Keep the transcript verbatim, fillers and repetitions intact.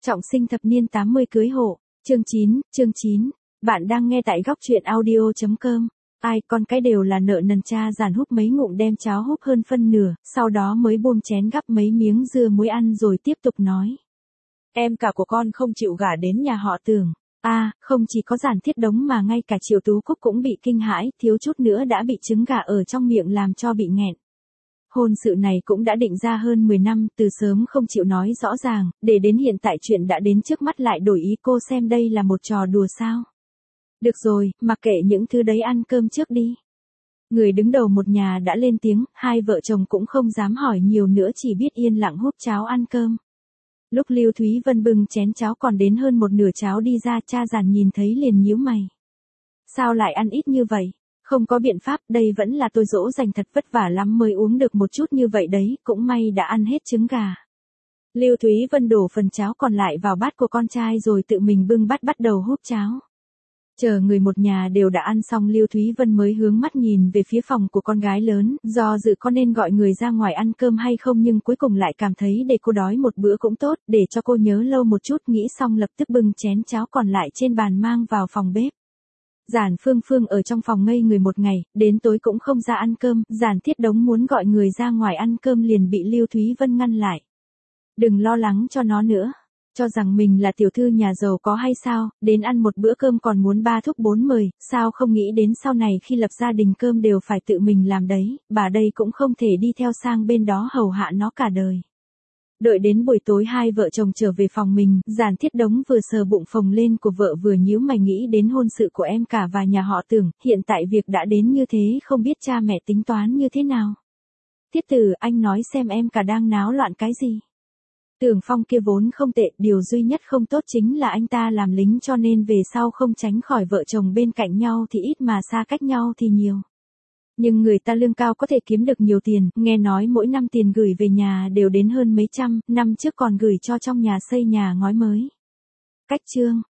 Trọng sinh thập niên tám mươi cưới hộ, chương chín, chương chín. Bạn đang nghe tại góc truyện audio chấm com. Ai con cái đều là nợ nần, cha giàn húp mấy ngụm đem cháo húp hơn phân nửa, sau đó mới buông chén gắp mấy miếng dưa muối ăn rồi tiếp tục nói. Em cả của con không chịu gả đến nhà họ Tưởng. À, không chỉ có Giản Thiết Đống mà ngay cả Triệu Tú Cúc cũng bị kinh hãi, thiếu chút nữa đã bị trứng gà ở trong miệng làm cho bị nghẹn. Hôn sự này cũng đã định ra hơn mười năm, từ sớm không chịu nói rõ ràng, để đến hiện tại chuyện đã đến trước mắt lại đổi ý, cô xem đây là một trò đùa sao. Được rồi, mặc kệ những thứ đấy, ăn cơm trước đi. Người đứng đầu một nhà đã lên tiếng, hai vợ chồng cũng không dám hỏi nhiều nữa, chỉ biết yên lặng húp cháo ăn cơm. Lúc Lưu Thúy Vân bưng chén cháo còn đến hơn một nửa cháo đi ra, cha Giản nhìn thấy liền nhíu mày. Sao lại ăn ít như vậy? Không có biện pháp, đây vẫn là tôi dỗ dành thật vất vả lắm mới uống được một chút như vậy đấy, cũng may đã ăn hết trứng gà. Lưu Thúy Vân đổ phần cháo còn lại vào bát của con trai rồi tự mình bưng bát bắt đầu húp cháo. Chờ người một nhà đều đã ăn xong, Lưu Thúy Vân mới hướng mắt nhìn về phía phòng của con gái lớn, do dự có nên gọi người ra ngoài ăn cơm hay không, nhưng cuối cùng lại cảm thấy để cô đói một bữa cũng tốt, để cho cô nhớ lâu một chút, nghĩ xong lập tức bưng chén cháo còn lại trên bàn mang vào phòng bếp. Giản Phương Phương ở trong phòng ngây người một ngày, đến tối cũng không ra ăn cơm, Giản Thiết Đống muốn gọi người ra ngoài ăn cơm liền bị Lưu Thúy Vân ngăn lại. Đừng lo lắng cho nó nữa, cho rằng mình là tiểu thư nhà giàu có hay sao, đến ăn một bữa cơm còn muốn ba thúc bốn mời, sao không nghĩ đến sau này khi lập gia đình cơm đều phải tự mình làm đấy, bà đây cũng không thể đi theo sang bên đó hầu hạ nó cả đời. Đợi đến buổi tối hai vợ chồng trở về phòng mình, Giản Thiết Đống vừa sờ bụng phồng lên của vợ vừa nhíu mày nghĩ đến hôn sự của em cả và nhà họ Tưởng, hiện tại việc đã đến như thế không biết cha mẹ tính toán như thế nào. Thiết Tử, anh nói xem em cả đang náo loạn cái gì. Tưởng Phong kia vốn không tệ, điều duy nhất không tốt chính là anh ta làm lính, cho nên về sau không tránh khỏi vợ chồng bên cạnh nhau thì ít mà xa cách nhau thì nhiều. Nhưng người ta lương cao có thể kiếm được nhiều tiền, nghe nói mỗi năm tiền gửi về nhà đều đến hơn mấy trăm, năm trước còn gửi cho trong nhà xây nhà ngói mới. Cách chương